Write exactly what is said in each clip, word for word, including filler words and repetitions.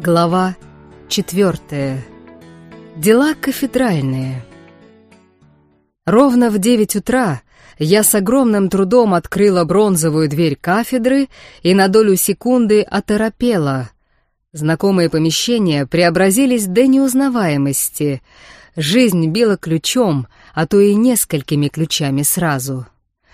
Глава четвертая. Дела кафедральные. Ровно в девять утра я с огромным трудом открыла бронзовую дверь кафедры и на долю секунды оторопела. Знакомые помещения преобразились до неузнаваемости. Жизнь била ключом, а то и несколькими ключами сразу.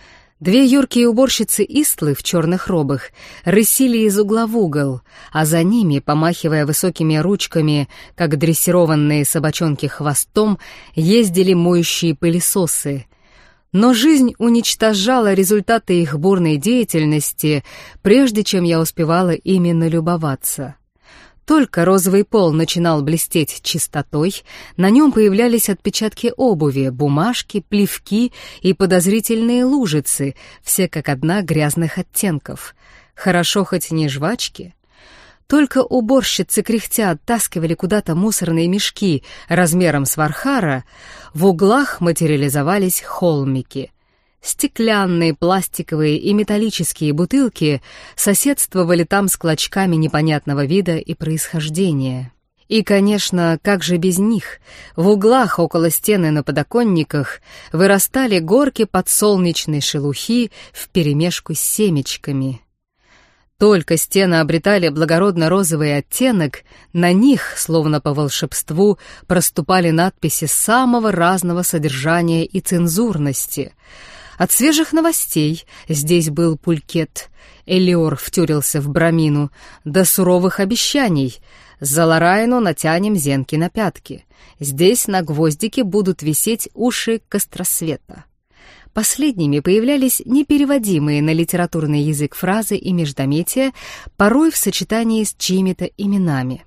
Две юркие уборщицы Истлы в черных робах рысили из угла в угол, а за ними, помахивая высокими ручками, как дрессированные собачонки хвостом, ездили моющие пылесосы. Но жизнь уничтожала результаты их бурной деятельности, прежде чем я успевала ими налюбоваться. Только розовый пол начинал блестеть чистотой, на нем появлялись отпечатки обуви, бумажки, плевки и подозрительные лужицы, все как одна грязных оттенков. Хорошо хоть не жвачки. Только уборщицы кряхтя оттаскивали куда-то мусорные мешки размером с вархара, в углах материализовались холмики. Стеклянные, пластиковые и металлические бутылки соседствовали там с клочками непонятного вида и происхождения. И, конечно, как же без них? В углах около стены на подоконниках вырастали горки подсолнечной шелухи вперемешку с семечками. Только стены обретали благородно-розовый оттенок, на них, словно по волшебству, проступали надписи самого разного содержания и цензурности. От свежих новостей здесь был пулькет, Элиор втюрился в Брамину, до суровых обещаний. За Лорайну натянем зенки на пятки. Здесь на гвоздике будут висеть уши Костросвета. Последними появлялись непереводимые на литературный язык фразы и междометия, порой в сочетании с чьими-то именами.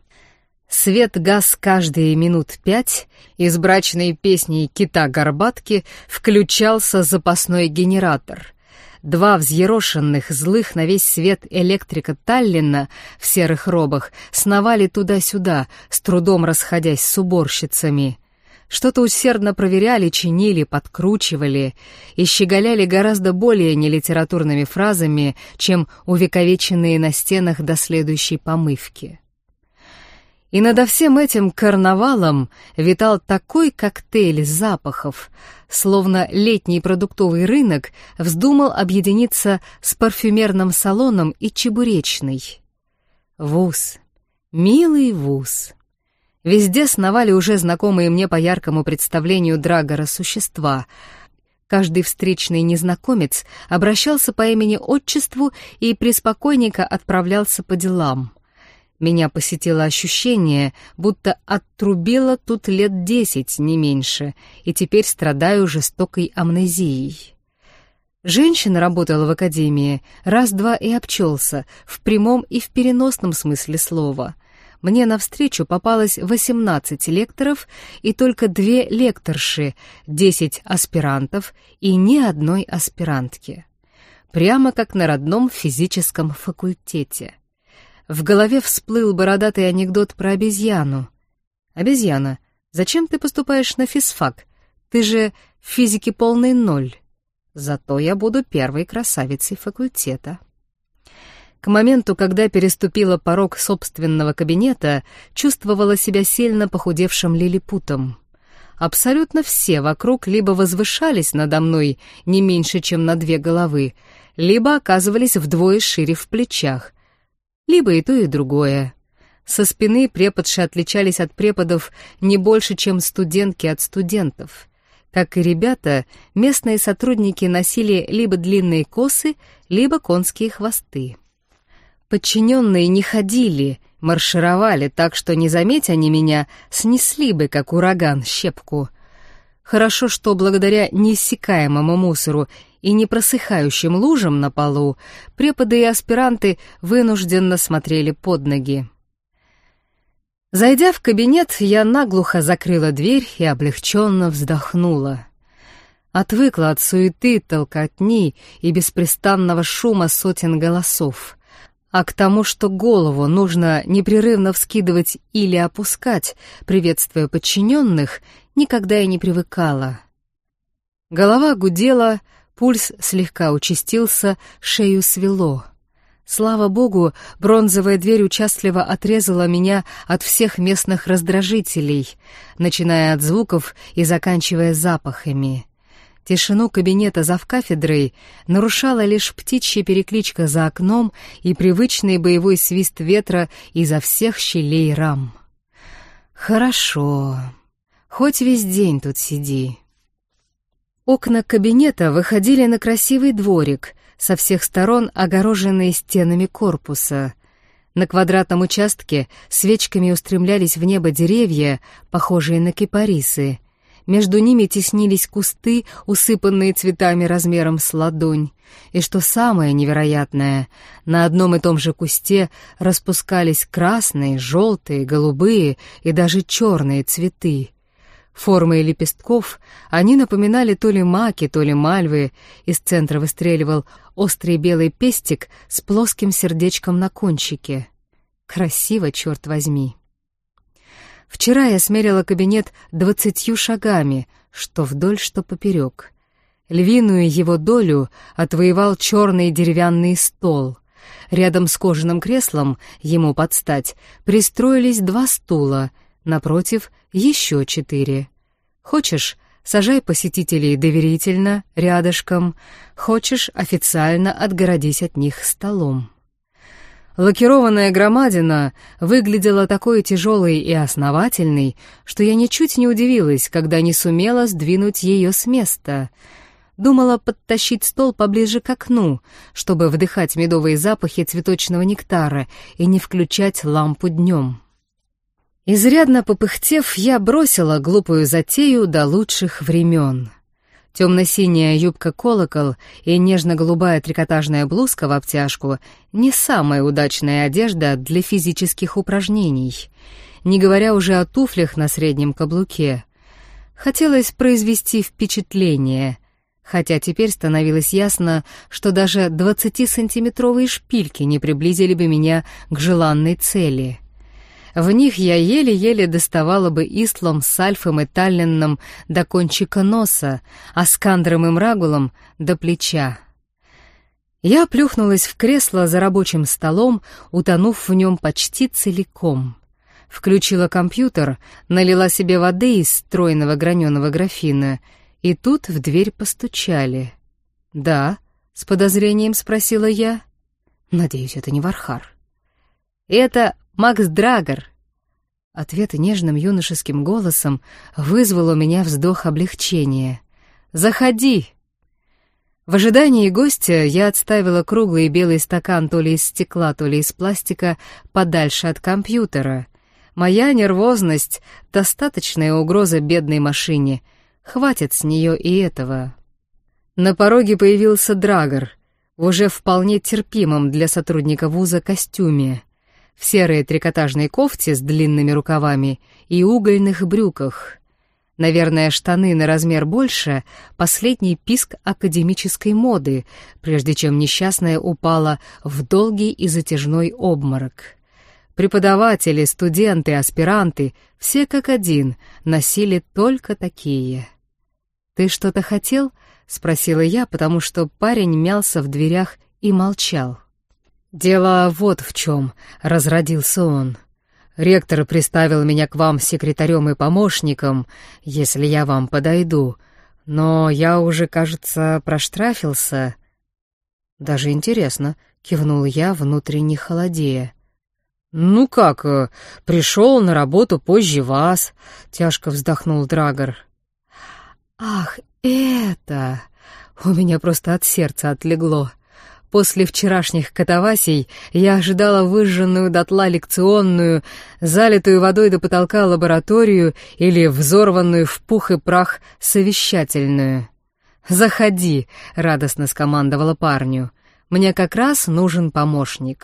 Свет гас каждые минут пять, из брачной песни Кита-Горбатки включался запасной генератор. Два взъерошенных, злых на весь свет электрика Таллина в серых робах сновали туда-сюда, с трудом расходясь с уборщицами. Что-то усердно проверяли, чинили, подкручивали и щеголяли гораздо более нелитературными фразами, чем увековеченные на стенах до следующей помывки. И над всем этим карнавалом витал такой коктейль запахов, словно летний продуктовый рынок вздумал объединиться с парфюмерным салоном и чебуречной. Вуз, милый вуз. Везде сновали уже знакомые мне по яркому представлению Драгора существа. Каждый встречный незнакомец обращался по имени-отчеству и преспокойненько отправлялся по делам. Меня посетило ощущение, будто оттрубило тут лет десять, не меньше, и теперь страдаю жестокой амнезией. Женщина работала в академии, раз-два и обчелся, в прямом и в переносном смысле слова. Мне навстречу попалось восемнадцать лекторов и только две лекторши, десять аспирантов и ни одной аспирантки. Прямо как на родном физическом факультете. В голове всплыл бородатый анекдот про обезьяну. «Обезьяна, зачем ты поступаешь на физфак? Ты же в физике полный ноль. Зато я буду первой красавицей факультета». К моменту, когда переступила порог собственного кабинета, чувствовала себя сильно похудевшим лилипутом. Абсолютно все вокруг либо возвышались надо мной не меньше, чем на две головы, либо оказывались вдвое шире в плечах, либо и то, и другое. Со спины преподши отличались от преподов не больше, чем студентки от студентов. Как и ребята, местные сотрудники носили либо длинные косы, либо конские хвосты. Подчиненные не ходили, маршировали, так что, не заметя они меня, снесли бы, как ураган, щепку. Хорошо, что благодаря неиссякаемому мусору и непросыхающим лужам на полу преподы и аспиранты вынужденно смотрели под ноги. Зайдя в кабинет, я наглухо закрыла дверь и облегченно вздохнула. Отвыкла от суеты, толкотни и беспрестанного шума сотен голосов. А к тому, что голову нужно непрерывно вскидывать или опускать, приветствуя подчиненных, никогда и не привыкала. Голова гудела, пульс слегка участился, шею свело. Слава богу, бронзовая дверь участливо отрезала меня от всех местных раздражителей, начиная от звуков и заканчивая запахами. Тишину кабинета завкафедрой нарушала лишь птичья перекличка за окном и привычный боевой свист ветра изо всех щелей рам. «Хорошо. Хоть весь день тут сиди». Окна кабинета выходили на красивый дворик, со всех сторон огороженные стенами корпуса. На квадратном участке свечками устремлялись в небо деревья, похожие на кипарисы. Между ними теснились кусты, усыпанные цветами размером с ладонь. И что самое невероятное, на одном и том же кусте распускались красные, желтые, голубые и даже черные цветы. Формой лепестков они напоминали то ли маки, то ли мальвы. Из центра выстреливал острый белый пестик с плоским сердечком на кончике. Красиво, черт возьми. Вчера я смерила кабинет двадцатью шагами, что вдоль, что поперек. Львиную его долю отвоевал черный деревянный стол. Рядом с кожаным креслом, ему под стать, пристроились два стула, напротив еще четыре. Хочешь, сажай посетителей доверительно, рядышком, хочешь, официально отгородись от них столом. Лакированная громадина выглядела такой тяжелой и основательной, что я ничуть не удивилась, когда не сумела сдвинуть ее с места. Думала подтащить стол поближе к окну, чтобы вдыхать медовые запахи цветочного нектара и не включать лампу днем. Изрядно попыхтев, я бросила глупую затею до лучших времен. Темно-синяя юбка-колокол и нежно-голубая трикотажная блузка в обтяжку — не самая удачная одежда для физических упражнений, не говоря уже о туфлях на среднем каблуке. Хотелось произвести впечатление, хотя теперь становилось ясно, что даже двадцатисантиметровые шпильки не приблизили бы меня к желанной цели. В них я еле-еле доставала бы Ислом с Альфом и Таллинном до кончика носа, а с Кандром и Мрагулом до плеча. Я плюхнулась в кресло за рабочим столом, утонув в нем почти целиком. Включила компьютер, налила себе воды из стройного граненого графина, и тут в дверь постучали. «Да?» — с подозрением спросила я. «Надеюсь, это не Вархар». «Это Макс Драгер». Ответ нежным юношеским голосом вызвал у меня вздох облегчения. «Заходи!» В ожидании гостя я отставила круглый белый стакан то ли из стекла, то ли из пластика подальше от компьютера. Моя нервозность — достаточная угроза бедной машине. Хватит с нее и этого. На пороге появился Драгер, в уже вполне терпимом для сотрудника вуза костюме, в серой трикотажной кофте с длинными рукавами и угольных брюках. Наверное, штаны на размер больше — последний писк академической моды, прежде чем несчастная упала в долгий и затяжной обморок. Преподаватели, студенты, аспиранты — все как один носили только такие. «Ты что-то хотел?» — спросила я, потому что парень мялся в дверях и молчал. «Дело вот в чем», — разродился он. «Ректор приставил меня к вам секретарем и помощником, если я вам подойду, но я уже, кажется, проштрафился». «Даже интересно», — кивнул я, внутренне холодея. «Ну как, пришел на работу позже вас», — тяжко вздохнул Драгер. «Ах, это...» У меня просто от сердца отлегло. После вчерашних катавасий я ожидала выжженную дотла лекционную, залитую водой до потолка лабораторию или взорванную в пух и прах совещательную. «Заходи», — радостно скомандовала парню. «Мне как раз нужен помощник».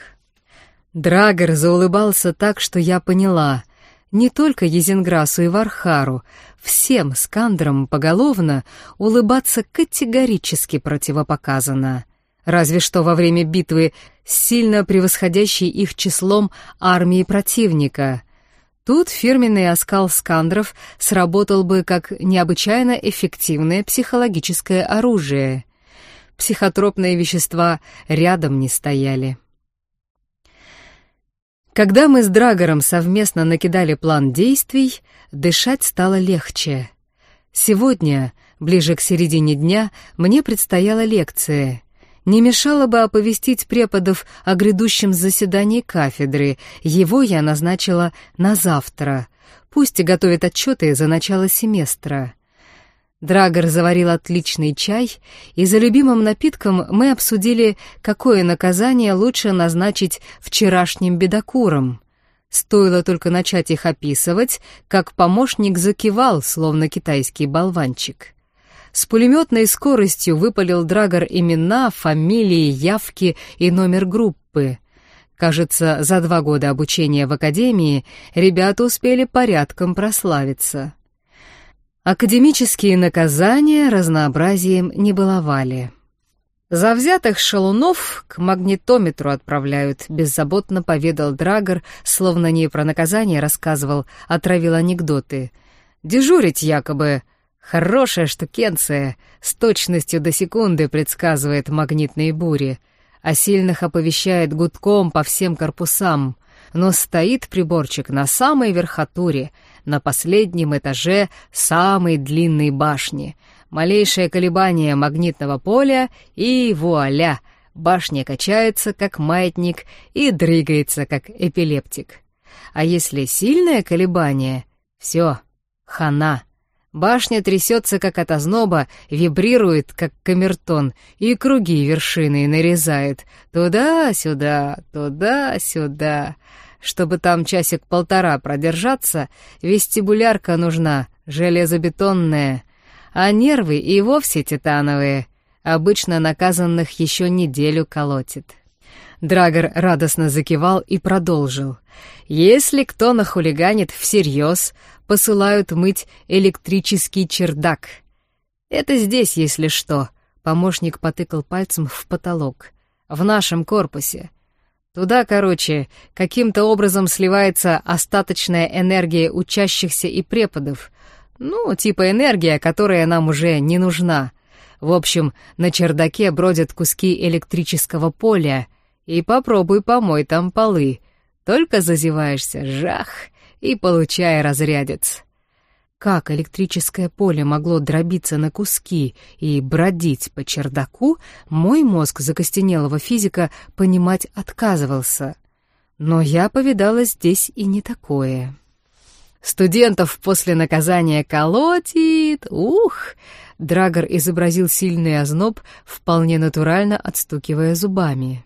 Драгер заулыбался так, что я поняла. Не только Езенграсу и Вархару, всем с Кандром поголовно улыбаться категорически противопоказано. Разве что во время битвы с сильно превосходящей их числом армией противника. Тут фирменный оскал скандров сработал бы как необычайно эффективное психологическое оружие. Психотропные вещества рядом не стояли. Когда мы с Драгором совместно накидали план действий, дышать стало легче. Сегодня, ближе к середине дня, мне предстояла лекция. Не мешало бы оповестить преподов о грядущем заседании кафедры. Его я назначила на завтра. Пусть и готовят отчеты за начало семестра. Драгор заварил отличный чай, и за любимым напитком мы обсудили, какое наказание лучше назначить вчерашним бедокурам. Стоило только начать их описывать, как помощник закивал, словно китайский болванчик. С пулеметной скоростью выпалил Драгор имена, фамилии, явки и номер группы. Кажется, за два года обучения в академии ребята успели порядком прославиться. Академические наказания разнообразием не баловали. «Завзятых шалунов к магнитометру отправляют», — беззаботно поведал Драгор, словно не про наказание рассказывал, а травил анекдоты. «Дежурить якобы хорошая штукенция, с точностью до секунды предсказывает магнитные бури, а сильных оповещает гудком по всем корпусам, но стоит приборчик на самой верхотуре, на последнем этаже самой длинной башни. Малейшее колебание магнитного поля, и вуаля, башня качается, как маятник, и дрыгается, как эпилептик. А если сильное колебание, все, хана. Башня трясется, как от озноба, вибрирует, как камертон, и круги вершины нарезает. Туда-сюда, туда-сюда. Чтобы там часик-полтора продержаться, вестибулярка нужна, железобетонная, а нервы и вовсе титановые. Обычно наказанных еще неделю колотит. Драгор радостно закивал и продолжил. Если кто нахулиганит всерьез, посылают мыть электрический чердак. Это здесь, если что. Помощник потыкал пальцем в потолок. В нашем корпусе. Туда, короче, каким-то образом сливается остаточная энергия учащихся и преподов. Ну, типа энергия, которая нам уже не нужна. В общем, на чердаке бродят куски электрического поля. И попробуй помой там полы. Только зазеваешься, жах, и получай разрядец. Как электрическое поле могло дробиться на куски и бродить по чердаку, мой мозг закостенелого физика понимать отказывался. Но я повидала здесь и не такое. Студентов после наказания колотит, ух! Драгор изобразил сильный озноб, вполне натурально отстукивая зубами.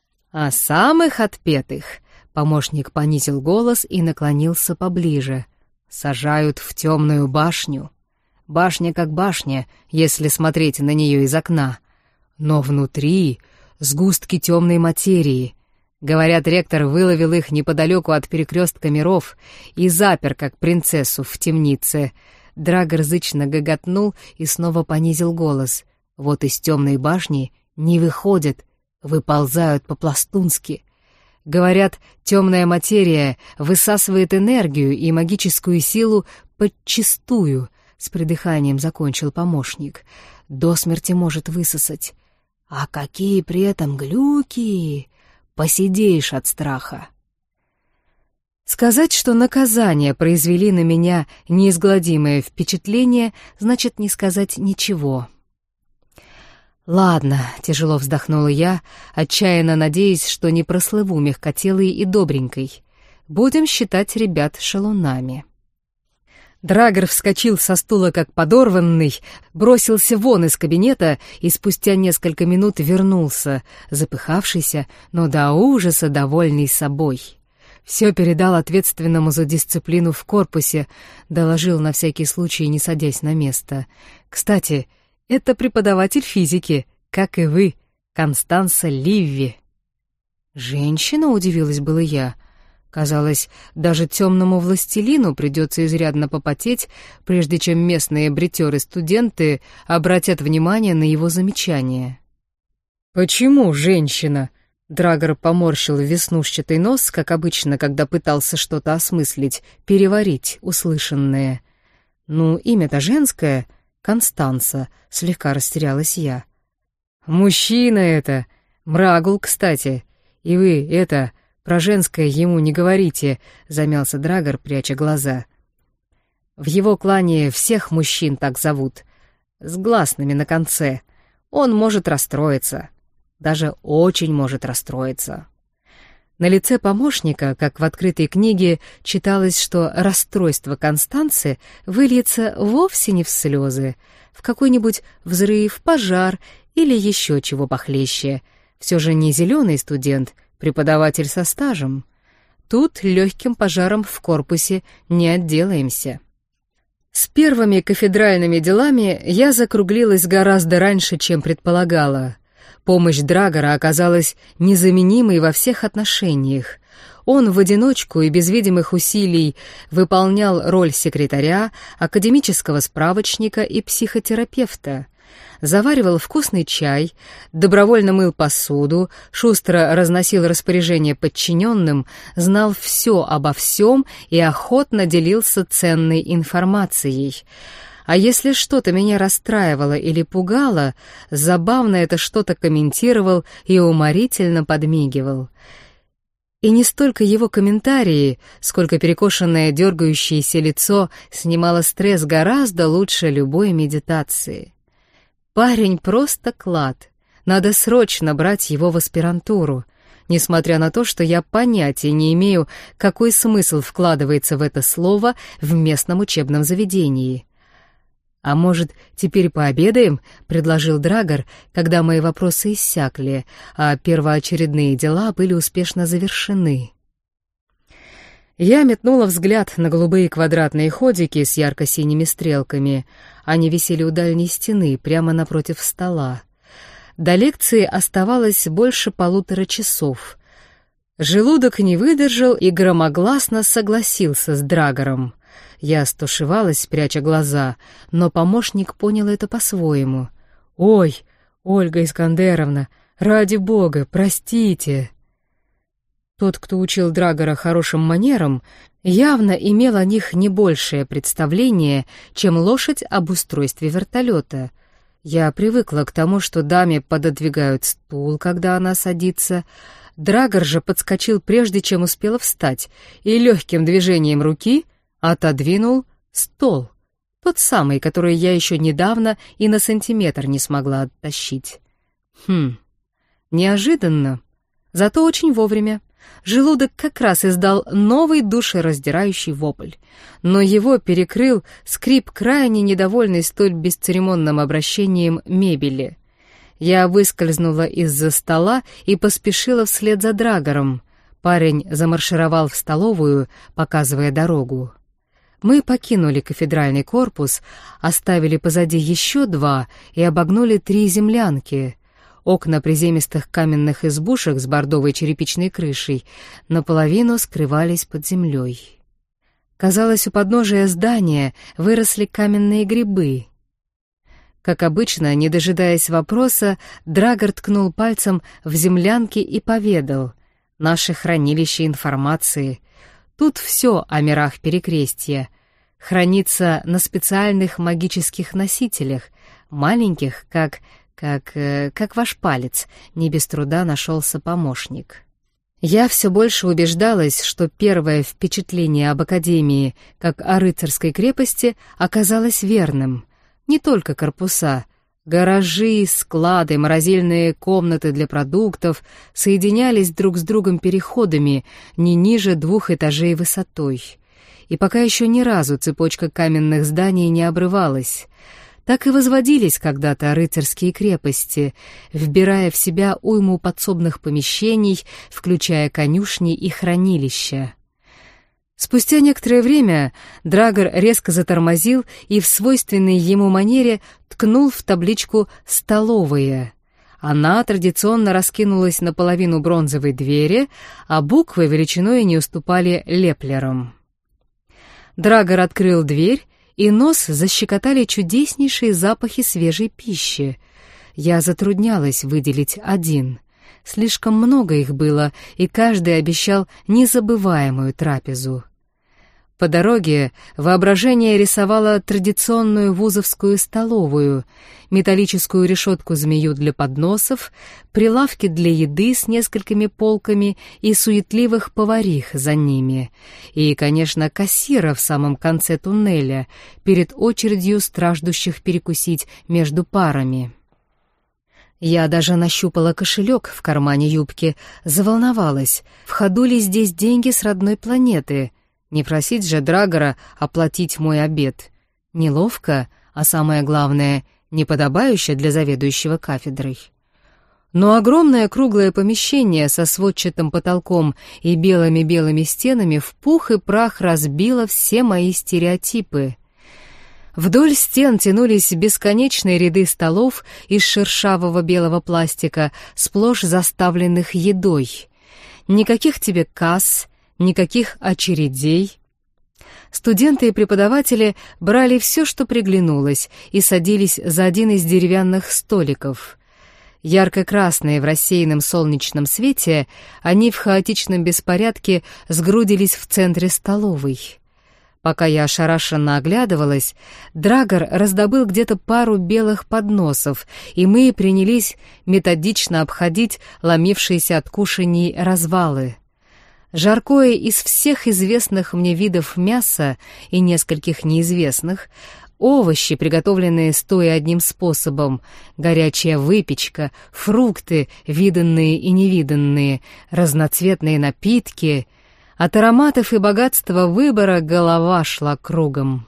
А самых отпетых, помощник понизил голос и наклонился поближе, сажают в темную башню. Башня как башня, если смотреть на нее из окна. Но внутри сгустки темной материи. Говорят, ректор выловил их неподалеку от перекрестка миров и запер, как принцессу, в темнице. Драгор зычно гоготнул и снова понизил голос. Вот из темной башни не выходят, выползают по-пластунски. Говорят, темная материя высасывает энергию и магическую силу подчистую, с придыханием закончил помощник. До смерти может высосать. А какие при этом глюки! Посидеешь от страха. Сказать, что наказания произвели на меня неизгладимое впечатление, значит не сказать ничего. «Ладно», — тяжело вздохнула я, отчаянно надеясь, что не прослыву мягкотелой и добренькой. «Будем считать ребят шалунами». Драгор вскочил со стула как подорванный, бросился вон из кабинета и спустя несколько минут вернулся, запыхавшийся, но до ужаса довольный собой. Все передал ответственному за дисциплину в корпусе, доложил на всякий случай, не садясь на место. «Кстати, это преподаватель физики, как и вы, Констанца Ливви». «Женщина?» — удивилась было я. Казалось, даже темному властелину придется изрядно попотеть, прежде чем местные бретёры-студенты обратят внимание на его замечание. «Почему женщина?» — Драгор поморщил веснушчатый нос, как обычно, когда пытался что-то осмыслить, переварить услышанное. «Ну, имя-то женское, Констанца», — слегка растерялась я. «Мужчина это, Мрагул, кстати, и вы, это, Про женское ему не говорите», — замялся Драгор, пряча глаза. «В его клане всех мужчин так зовут, с гласными на конце. Он может расстроиться, даже очень может расстроиться». На лице помощника, как в открытой книге, читалось, что расстройство Констанцы выльется вовсе не в слезы, в какой-нибудь взрыв, пожар или еще чего похлеще. Все же не зеленый студент, преподаватель со стажем. Тут легким пожаром в корпусе не отделаемся. С первыми кафедральными делами я закруглилась гораздо раньше, чем предполагала. Помощь Драгора оказалась незаменимой во всех отношениях. Он в одиночку и без видимых усилий выполнял роль секретаря, академического справочника и психотерапевта. Заваривал вкусный чай, добровольно мыл посуду, шустро разносил распоряжения подчиненным, знал все обо всем и охотно делился ценной информацией. А если что-то меня расстраивало или пугало, забавно это что-то комментировал и уморительно подмигивал. И не столько его комментарии, сколько перекошенное дергающееся лицо снимало стресс гораздо лучше любой медитации. Парень просто клад. Надо срочно брать его в аспирантуру, несмотря на то, что я понятия не имею, какой смысл вкладывается в это слово в местном учебном заведении. «А может, теперь пообедаем?» — предложил Драгор, когда мои вопросы иссякли, а первоочередные дела были успешно завершены. Я метнула взгляд на голубые квадратные ходики с ярко-синими стрелками. Они висели у дальней стены, прямо напротив стола. До лекции оставалось больше полутора часов. Желудок не выдержал и громогласно согласился с Драгором. Я стушевалась, пряча глаза, но помощник понял это по-своему. «Ой, Ольга Искандеровна, ради бога, простите!» Тот, кто учил Драгора хорошим манерам, явно имел о них не большее представление, чем лошадь об устройстве вертолета. Я привыкла к тому, что даме пододвигают стул, когда она садится. Драгор же подскочил, прежде чем успела встать, и легким движением руки отодвинул стол, тот самый, который я еще недавно и на сантиметр не смогла оттащить. Хм, неожиданно, зато очень вовремя. Желудок как раз издал новый душераздирающий вопль, но его перекрыл скрип крайне недовольный столь бесцеремонным обращением мебели. Я выскользнула из-за стола и поспешила вслед за Драгором. Парень замаршировал в столовую, показывая дорогу. Мы покинули кафедральный корпус, оставили позади еще два и обогнули три землянки. Окна приземистых каменных избушек с бордовой черепичной крышей наполовину скрывались под землей. Казалось, у подножия здания выросли каменные грибы. Как обычно, не дожидаясь вопроса, Драгор ткнул пальцем в землянки и поведал: «Наше хранилище информации. Тут все о мирах Перекрестья. Хранится на специальных магических носителях, маленьких, как... как... как ваш палец», — не без труда нашелся помощник. Я все больше убеждалась, что первое впечатление об Академии, как о рыцарской крепости, оказалось верным. Не только корпуса. Гаражи, склады, морозильные комнаты для продуктов соединялись друг с другом переходами не ниже двух этажей высотой. И пока еще ни разу цепочка каменных зданий не обрывалась. Так и возводились когда-то рыцарские крепости, вбирая в себя уйму подсобных помещений, включая конюшни и хранилища. Спустя некоторое время Драгор резко затормозил и в свойственной ему манере ткнул в табличку «Столовая». Она традиционно раскинулась наполовину бронзовой двери, а буквы величиной не уступали леплерам. Драгор открыл дверь, и нос защекотали чудеснейшие запахи свежей пищи. Я затруднялась выделить один. Слишком много их было, и каждый обещал незабываемую трапезу. По дороге воображение рисовало традиционную вузовскую столовую, металлическую решетку-змею для подносов, прилавки для еды с несколькими полками и суетливых поварих за ними, и, конечно, кассира в самом конце туннеля, перед очередью страждущих перекусить между парами. Я даже нащупала кошелек в кармане юбки, заволновалась, в ходу ли здесь деньги с родной планеты. Не просить же Драгора оплатить мой обед. Неловко, а самое главное, неподобающе для заведующего кафедрой. Но огромное круглое помещение со сводчатым потолком и белыми-белыми стенами в пух и прах разбило все мои стереотипы. Вдоль стен тянулись бесконечные ряды столов из шершавого белого пластика, сплошь заставленных едой. Никаких тебе касс, никаких очередей. Студенты и преподаватели брали все, что приглянулось, и садились за один из деревянных столиков. Ярко-красные в рассеянном солнечном свете, они в хаотичном беспорядке сгрудились в центре столовой. Пока я ошарашенно оглядывалась, Драгор раздобыл где-то пару белых подносов, и мы принялись методично обходить ломившиеся от кушаний развалы. Жаркое из всех известных мне видов мяса и нескольких неизвестных, овощи, приготовленные стоя одним способом, горячая выпечка, фрукты, виданные и невиданные, разноцветные напитки. От ароматов и богатства выбора голова шла кругом.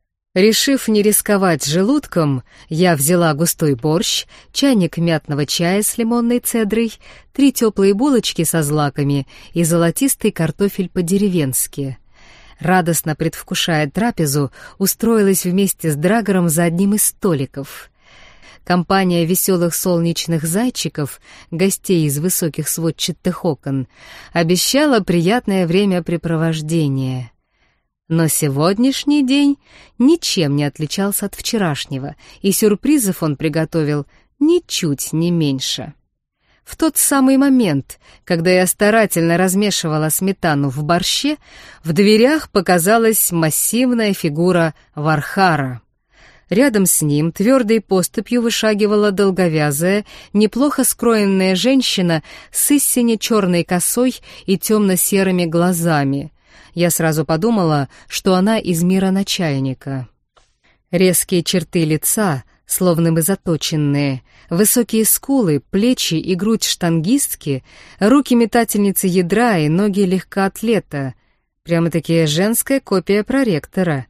Решив не рисковать желудком, я взяла густой борщ, чайник мятного чая с лимонной цедрой, три теплые булочки со злаками и золотистый картофель по-деревенски. Радостно предвкушая трапезу, устроилась вместе с Драгором за одним из столиков. Компания веселых солнечных зайчиков, гостей из высоких сводчатых окон, обещала приятное времяпрепровождение. Но сегодняшний день ничем не отличался от вчерашнего, и сюрпризов он приготовил ничуть не меньше. В тот самый момент, когда я старательно размешивала сметану в борще, в дверях показалась массивная фигура Вархара. Рядом с ним твердой поступью вышагивала долговязая, неплохо скроенная женщина с истинно черной косой и темно-серыми глазами. Я сразу подумала, что она из мира начальника. Резкие черты лица, словно бы заточенные, высокие скулы, плечи и грудь штангистки, руки метательницы ядра и ноги легкоатлета. Прямо-таки женская копия проректора.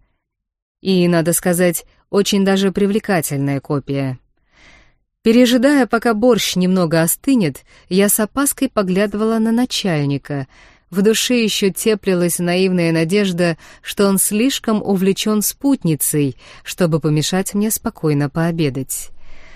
И, надо сказать, очень даже привлекательная копия. Пережидая, пока борщ немного остынет, я с опаской поглядывала на начальника. В душе еще теплилась наивная надежда, что он слишком увлечен спутницей, чтобы помешать мне спокойно пообедать.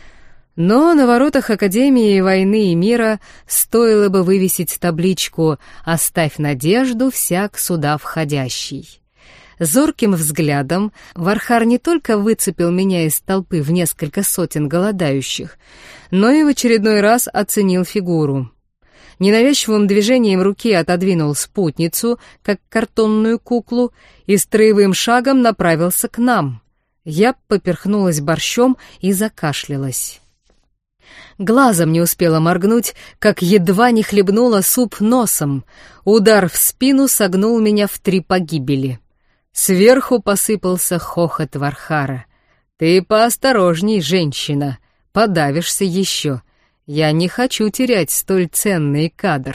Но на воротах Академии войны и мира стоило бы вывесить табличку «Оставь надежду всяк сюда входящий». Зорким взглядом Вархар не только выцепил меня из толпы в несколько сотен голодающих, но и в очередной раз оценил фигуру. Ненавязчивым движением руки отодвинул спутницу, как картонную куклу, и строевым шагом направился к нам. Я поперхнулась борщом и закашлялась. Глазом не успела моргнуть, как едва не хлебнула суп носом. Удар в спину согнул меня в три погибели. Сверху посыпался хохот Вархара. «Ты поосторожней, женщина, подавишься еще. Я не хочу терять столь ценный кадр».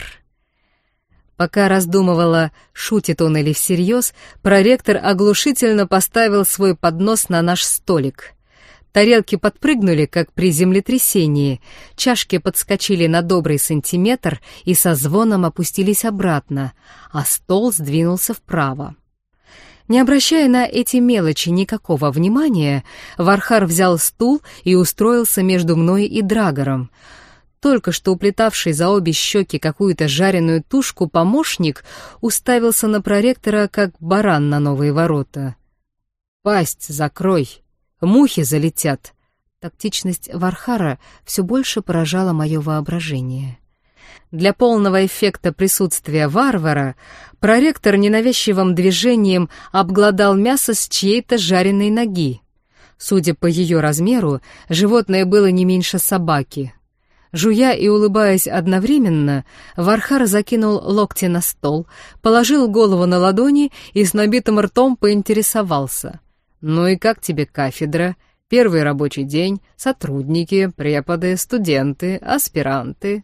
Пока раздумывала, шутит он или всерьез, проректор оглушительно поставил свой поднос на наш столик. Тарелки подпрыгнули, как при землетрясении, чашки подскочили на добрый сантиметр и со звоном опустились обратно, а стол сдвинулся вправо. Не обращая на эти мелочи никакого внимания, Вархар взял стул и устроился между мной и Драгором. Только что уплетавший за обе щеки какую-то жареную тушку помощник уставился на проректора, как баран на новые ворота. «Пасть закрой, мухи залетят». Тактичность Вархара все больше поражала мое воображение. Для полного эффекта присутствия варвара проректор ненавязчивым движением обглодал мясо с чьей-то жареной ноги. Судя по ее размеру, животное было не меньше собаки. Жуя и улыбаясь одновременно, Вархар закинул локти на стол, положил голову на ладони и с набитым ртом поинтересовался. «Ну и как тебе кафедра? Первый рабочий день, сотрудники, преподы, студенты, аспиранты?»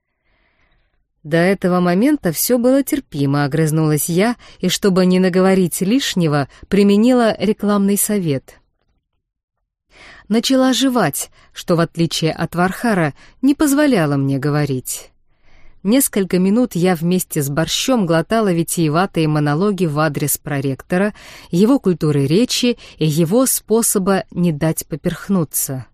До этого момента все было терпимо, огрызнулась я, и, чтобы не наговорить лишнего, применила рекламный совет. Начала жевать, что, в отличие от Вархара, не позволяло мне говорить. Несколько минут я вместе с борщом глотала витиеватые монологи в адрес проректора, его культуры речи и его способа не дать поперхнуться.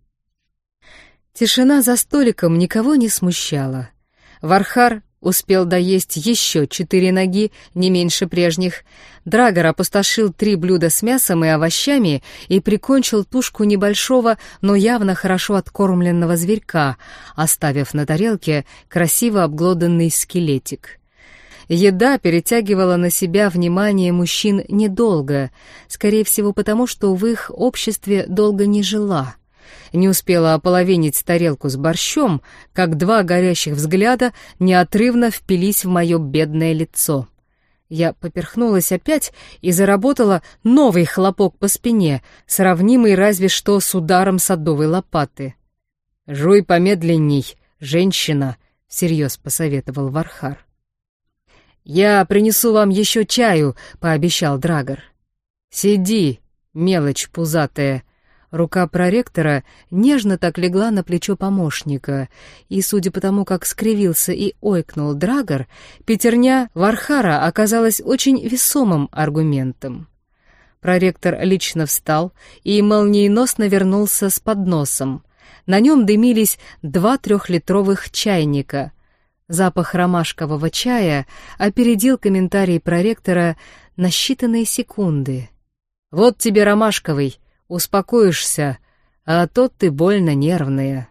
Тишина за столиком никого не смущала. Вархар успел доесть еще четыре ноги, не меньше прежних. Драгор опустошил три блюда с мясом и овощами и прикончил тушку небольшого, но явно хорошо откормленного зверька, оставив на тарелке красиво обглоданный скелетик. Еда перетягивала на себя внимание мужчин недолго, скорее всего потому, что в их обществе долго не жила. Не успела ополовинить тарелку с борщом, как два горящих взгляда неотрывно впились в мое бедное лицо. Я поперхнулась опять и заработала новый хлопок по спине, сравнимый разве что с ударом садовой лопаты. «Жуй помедленней, женщина», — всерьез посоветовал Вархар. «Я принесу вам еще чаю», — пообещал Драгор. «Сиди, мелочь пузатая». Рука проректора нежно так легла на плечо помощника, и, судя по тому, как скривился и ойкнул Драгор, пятерня Вархара оказалась очень весомым аргументом. Проректор лично встал и молниеносно вернулся с подносом. На нем дымились два трехлитровых чайника. Запах ромашкового чая опередил комментарий проректора на считанные секунды. «Вот тебе ромашковый. Успокоишься, а то ты больно нервная».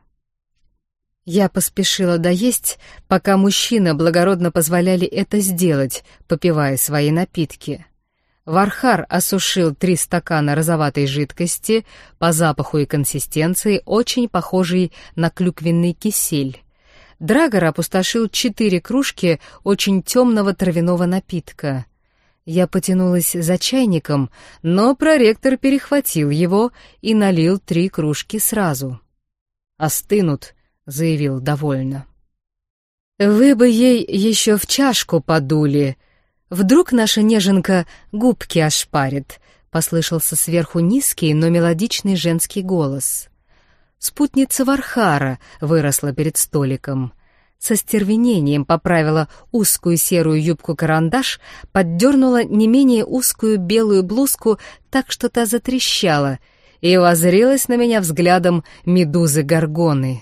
Я поспешила доесть, пока мужчины благородно позволяли это сделать, попивая свои напитки. Вархар осушил три стакана розоватой жидкости, по запаху и консистенции очень похожей на клюквенный кисель. Драгор опустошил четыре кружки очень темного травяного напитка. Я потянулась за чайником, но проректор перехватил его и налил три кружки сразу. «Остынут», — заявил довольно. «Вы бы ей еще в чашку подули. Вдруг наша неженка губки ошпарит», — послышался сверху низкий, но мелодичный женский голос. Спутница Вархара выросла перед столиком. Со стервенением поправила узкую серую юбку-карандаш, поддернула не менее узкую белую блузку так, что та затрещала, и воззрелась на меня взглядом медузы-горгоны.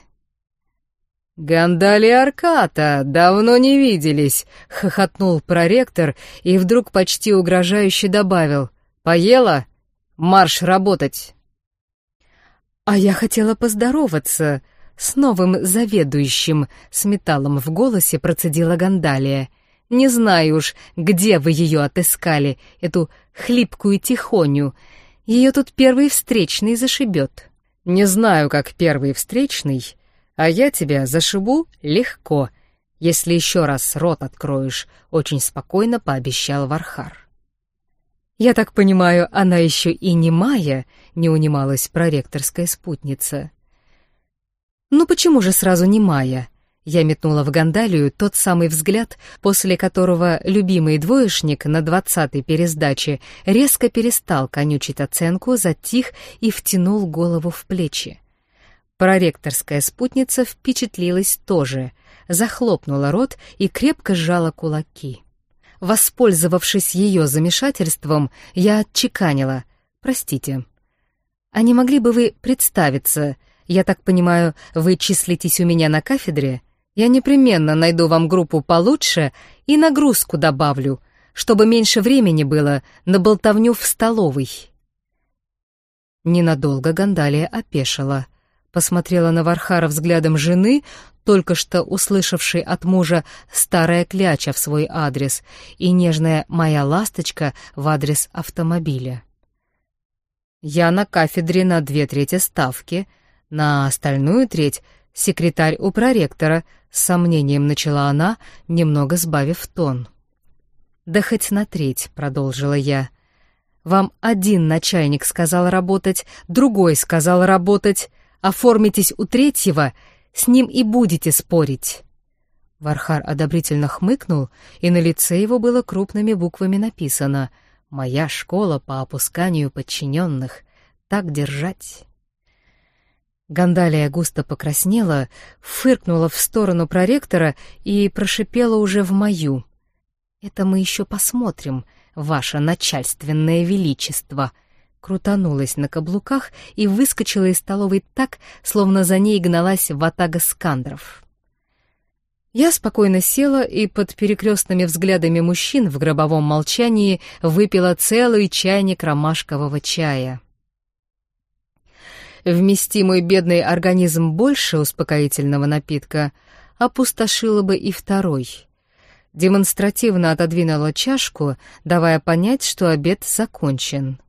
«Гандалия Арката, давно не виделись!» — хохотнул проректор и вдруг почти угрожающе добавил. «Поела? Марш работать!» «А я хотела поздороваться!» С новым заведующим, с металлом в голосе процедила Гандалия. «Не знаю уж, где вы ее отыскали, эту хлипкую тихоню. Ее тут первый встречный зашибет». «Не знаю, как первый встречный, а я тебя зашибу легко, если еще раз рот откроешь», — очень спокойно пообещал Вархар. «Я так понимаю, она еще и немая», — не унималась проректорская спутница. «Ну почему же сразу немая?» Я метнула в Гандалию тот самый взгляд, после которого любимый двоечник на двадцатой пересдаче резко перестал конючить оценку, затих и втянул голову в плечи. Проректорская спутница впечатлилась тоже, захлопнула рот и крепко сжала кулаки. Воспользовавшись ее замешательством, я отчеканила: «Простите, а не могли бы вы представиться? Я так понимаю, вы числитесь у меня на кафедре? Я непременно найду вам группу получше и нагрузку добавлю, чтобы меньше времени было на болтовню в столовой». Ненадолго Гандалия опешила. посмотрела на Вархара взглядом жены, только что услышавшей от мужа старая кляча в свой адрес и нежная «моя ласточка» в адрес автомобиля. «Я на кафедре на две трети ставки, на остальную треть секретарь у проректора», — с сомнением начала она, немного сбавив тон. «Да хоть на треть», — продолжила я. «Вам один начальник сказал работать, другой сказал работать. Оформитесь у третьего, с ним и будете спорить». Вархар одобрительно хмыкнул, и на лице его было крупными буквами написано «Моя школа по опусканию подчиненных. Так держать». Гандалия густо покраснела, фыркнула в сторону проректора и прошипела уже в мою: «Это мы еще посмотрим, ваше начальственное величество». Крутанулась на каблуках и выскочила из столовой так, словно за ней гналась ватага скандров. Я спокойно села и под перекрестными взглядами мужчин в гробовом молчании выпила целый чайник ромашкового чая. Вмести мой бедный организм больше успокоительного напитка, опустошила бы и второй. Демонстративно отодвинула чашку, давая понять, что обед закончен.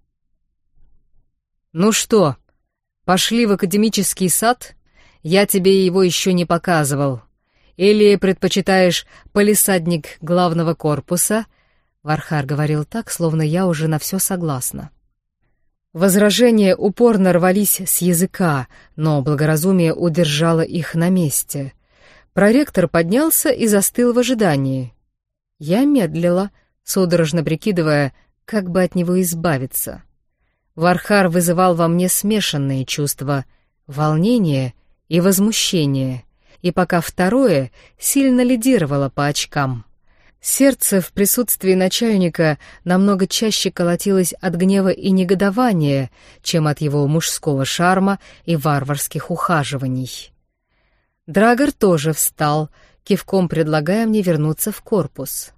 «Ну что, пошли в академический сад? Я тебе его еще не показывал. Или предпочитаешь палисадник главного корпуса?» Вархар говорил так, словно я уже на все согласна. Возражения упорно рвались с языка, но благоразумие удержало их на месте. Проректор поднялся и застыл в ожидании. Я медлила, судорожно прикидывая, как бы от него избавиться. Вархар вызывал во мне смешанные чувства — волнение и возмущение, и пока второе сильно лидировало по очкам. Сердце в присутствии начальника намного чаще колотилось от гнева и негодования, чем от его мужского шарма и варварских ухаживаний. Драгор тоже встал, кивком предлагая мне вернуться в корпус.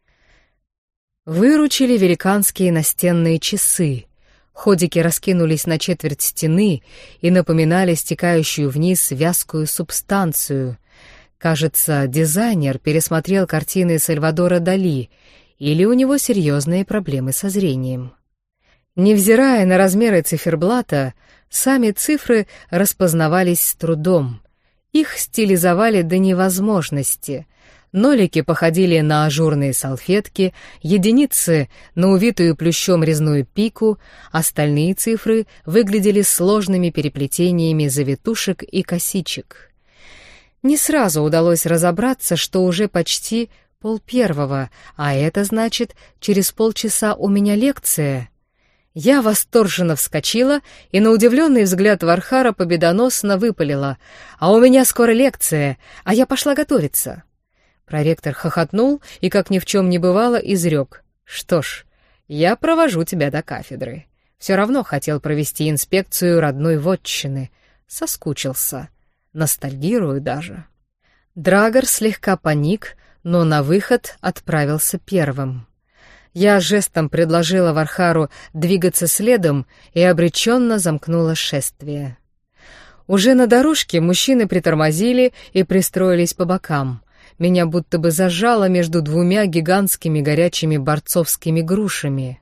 Выручили великанские настенные часы. Ходики раскинулись на четверть стены и напоминали стекающую вниз вязкую субстанцию. Кажется, дизайнер пересмотрел картины Сальвадора Дали, или у него серьезные проблемы со зрением. Невзирая на размеры циферблата, сами цифры распознавались с трудом. Их стилизовали до невозможности. Нолики походили на ажурные салфетки, единицы — на увитую плющом резную пику, остальные цифры выглядели сложными переплетениями завитушек и косичек. Не сразу удалось разобраться, что уже почти полпервого, а это значит, через полчаса у меня лекция. Я восторженно вскочила и на удивленный взгляд Вархара победоносно выпалила: «А у меня скоро лекция, а я пошла готовиться». Проректор хохотнул и, как ни в чем не бывало, изрек: «Что ж, я провожу тебя до кафедры. Все равно хотел провести инспекцию родной вотчины. Соскучился. Ностальгирую даже». Драгор слегка паник, но на выход отправился первым. Я жестом предложила Вархару двигаться следом и обреченно замкнула шествие. Уже на дорожке мужчины притормозили и пристроились по бокам. Меня будто бы зажало между двумя гигантскими горячими борцовскими грушами.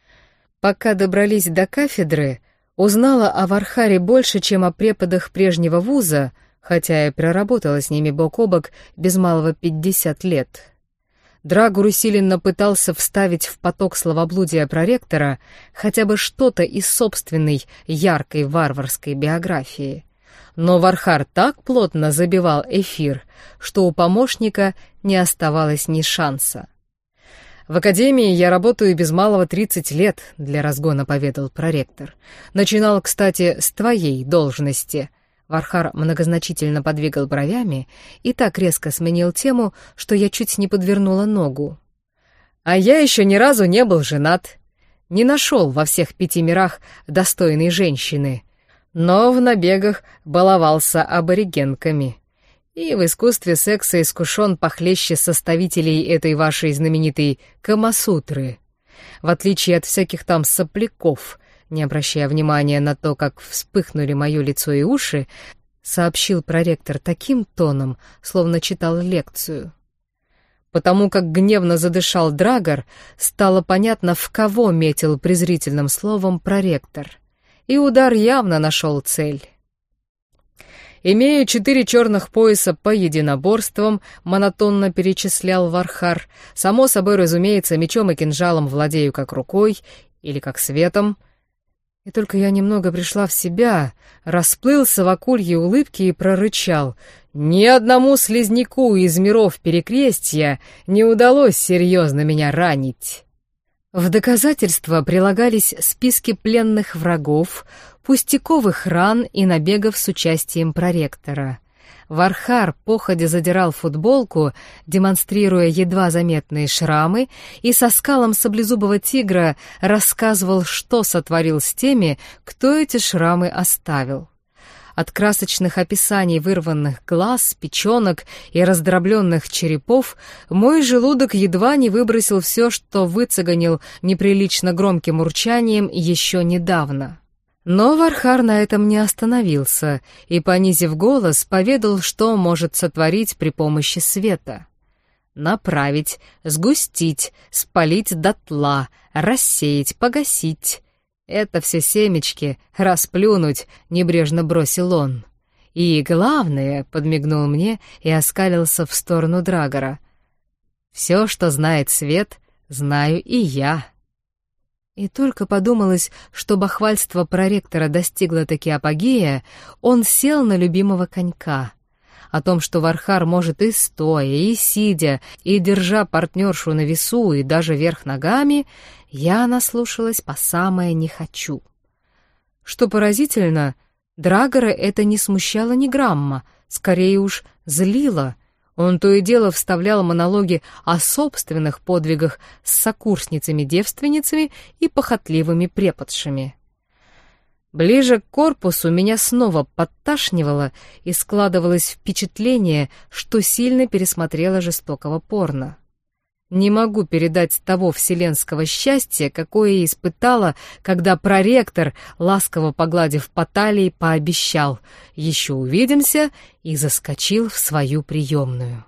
Пока добрались до кафедры, узнала о Вархаре больше, чем о преподах прежнего вуза, хотя и проработала с ними бок о бок без малого пятьдесят лет. Драгор усиленно пытался вставить в поток словоблудия проректора хотя бы что-то из собственной яркой варварской биографии. Но Вархар так плотно забивал эфир, что у помощника не оставалось ни шанса. «В академии я работаю без малого тридцать лет», — для разгона поведал проректор. «Начинал, кстати, с твоей должности». Вархар многозначительно подвигал бровями и так резко сменил тему, что я чуть не подвернула ногу. «А я еще ни разу не был женат. Не нашел во всех пяти мирах достойной женщины, но в набегах баловался аборигенками. И в искусстве секса искушен похлеще составителей этой вашей знаменитой Камасутры. В отличие от всяких там сопляков, не обращая внимания на то, как вспыхнули мое лицо и уши, сообщил проректор таким тоном, словно читал лекцию. Потому как гневно задышал Драгор, стало понятно, в кого метил презрительным словом проректор. И удар явно нашел цель. «Имея четыре черных пояса по единоборствам», — монотонно перечислял Вархар, «само собой, разумеется, мечом и кинжалом владею как рукой или как светом». И только я немного пришла в себя, расплылся в акульей улыбке и прорычал: «Ни одному слизняку из миров Перекрестья не удалось серьезно меня ранить». В доказательство прилагались списки пленных врагов, пустяковых ран и набегов с участием проректора. Вархар походя задирал футболку, демонстрируя едва заметные шрамы, и со скалом саблезубого тигра рассказывал, что сотворил с теми, кто эти шрамы оставил. От красочных описаний вырванных глаз, печенок и раздробленных черепов мой желудок едва не выбросил все, что выцеганил неприлично громким урчанием еще недавно. Но Вархар на этом не остановился и, понизив голос, поведал, что может сотворить при помощи света. Направить, сгустить, спалить дотла, рассеять, погасить. Это все семечки, расплюнуть, небрежно бросил он. И главное, подмигнул мне и оскалился в сторону Драгора. Все, что знает свет, знаю и я. И только подумалось, что бахвальство проректора достигло таки апогея, он сел на любимого конька. О том, что Вархар может и стоя, и сидя, и держа партнершу на весу, и даже вверх ногами, я наслушалась по самое не хочу. Что поразительно, Драгора это не смущало ни грамма, скорее уж злило. Он то и дело вставлял монологи о собственных подвигах с сокурсницами-девственницами и похотливыми преподшами. Ближе к корпусу меня снова подташнивало, и складывалось впечатление, что сильно пересмотрела жестокого порно. Не могу передать того вселенского счастья, какое я испытала, когда проректор, ласково погладив по талии, пообещал: «Еще увидимся», и заскочил в свою приемную.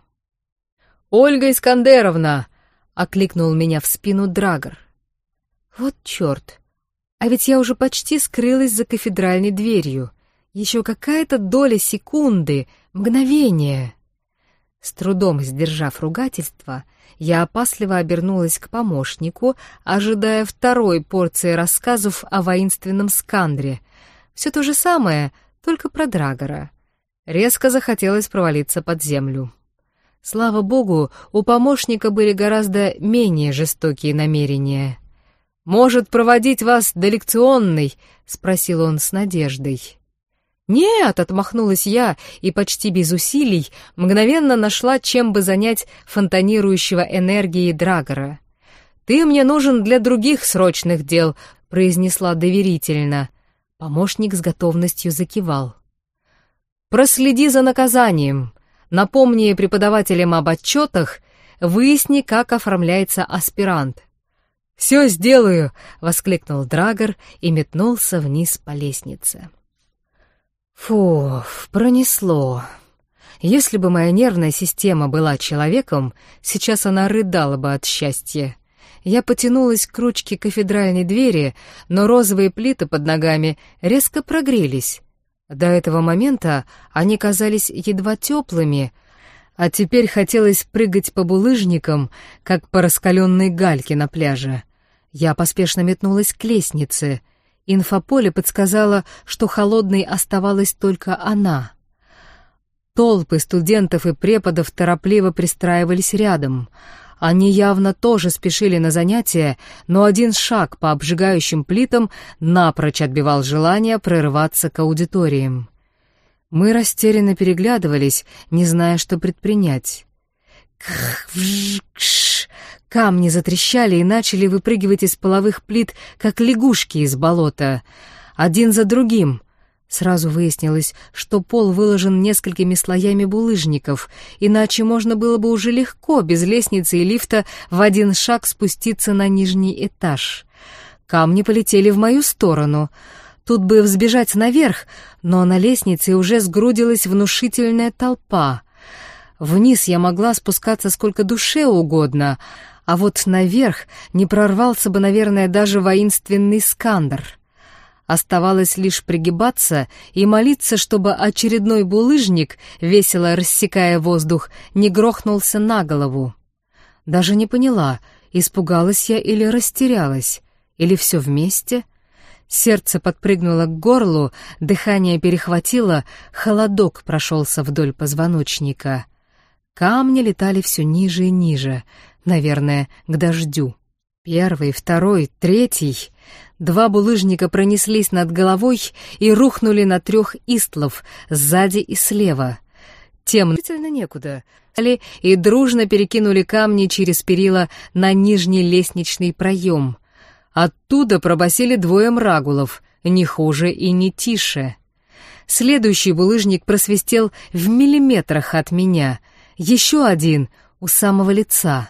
«Ольга Искандеровна!» — окликнул меня в спину Драгор. Вот черт! А ведь я уже почти скрылась за кафедральной дверью. Еще какая-то доля секунды, мгновение. С трудом сдержав ругательство, я опасливо обернулась к помощнику, ожидая второй порции рассказов о воинственном Скандре. Все то же самое, только про Драгора. Резко захотелось провалиться под землю. Слава богу, у помощника были гораздо менее жестокие намерения. «Может, проводить вас до лекционной?» — спросил он с надеждой. «Нет», — отмахнулась я и почти без усилий мгновенно нашла, чем бы занять фонтанирующего энергией Драгора. «Ты мне нужен для других срочных дел», — произнесла доверительно. Помощник с готовностью закивал. «Проследи за наказанием, напомни преподавателям об отчетах, выясни, как оформляется аспирант». «Все сделаю!» — воскликнул Драгор и метнулся вниз по лестнице. Фу, пронесло. Если бы моя нервная система была человеком, сейчас она рыдала бы от счастья. Я потянулась к ручке кафедральной двери, но розовые плиты под ногами резко прогрелись. До этого момента они казались едва теплыми, а теперь хотелось прыгать по булыжникам, как по раскаленной гальке на пляже. Я поспешно метнулась к лестнице. Инфополе подсказало, что холодной оставалась только она. Толпы студентов и преподов торопливо пристраивались рядом. Они явно тоже спешили на занятия, но один шаг по обжигающим плитам напрочь отбивал желание прорываться к аудиториям. Мы растерянно переглядывались, не зная, что предпринять. Кх-вж-кш! Камни затрещали и начали выпрыгивать из половых плит, как лягушки из болота. Один за другим. Сразу выяснилось, что пол выложен несколькими слоями булыжников, иначе можно было бы уже легко, без лестницы и лифта, в один шаг спуститься на нижний этаж. Камни полетели в мою сторону. Тут бы взбежать наверх, но на лестнице уже сгрудилась внушительная толпа. Вниз я могла спускаться сколько душе угодно, а вот наверх не прорвался бы, наверное, даже воинственный Скандер. Оставалось лишь пригибаться и молиться, чтобы очередной булыжник, весело рассекая воздух, не грохнулся на голову. Даже не поняла, испугалась я или растерялась, или все вместе. Сердце подпрыгнуло к горлу, дыхание перехватило, холодок прошелся вдоль позвоночника. Камни летали все ниже и ниже, наверное, к дождю. Первый, второй, третий. Два булыжника пронеслись над головой и рухнули на трех истлов, сзади и слева. Тем решительно некуда. И дружно перекинули камни через перила на нижний лестничный проем. Оттуда пробасили двое мрагулов, не хуже и не тише. Следующий булыжник просвистел в миллиметрах от меня, еще один у самого лица.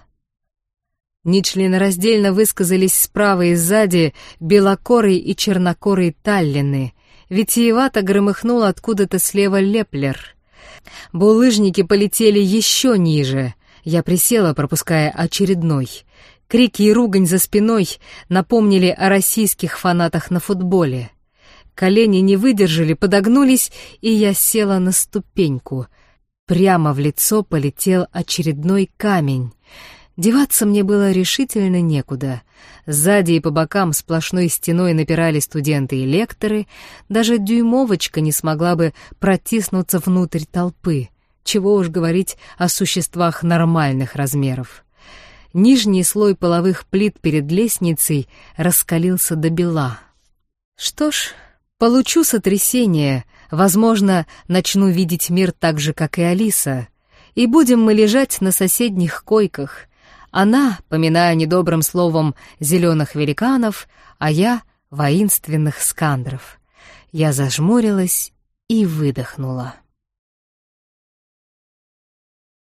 Нечленораздельно высказались справа и сзади белокорый и чернокорый таллины. Витиевато громыхнул откуда-то слева леплер. Булыжники полетели еще ниже. Я присела, пропуская очередной. Крики и ругань за спиной напомнили о российских фанатах на футболе. Колени не выдержали, подогнулись, и я села на ступеньку. Прямо в лицо полетел очередной камень. Деваться мне было решительно некуда. Сзади и по бокам сплошной стеной напирали студенты и лекторы, даже дюймовочка не смогла бы протиснуться внутрь толпы. Чего уж говорить о существах нормальных размеров. Нижний слой половых плит перед лестницей раскалился до бела. Что ж, получу сотрясение, возможно, начну видеть мир так же, как и Алиса, и будем мы лежать на соседних койках. Она, поминая недобрым словом зеленых великанов, а я — воинственных скандров. Я зажмурилась и выдохнула.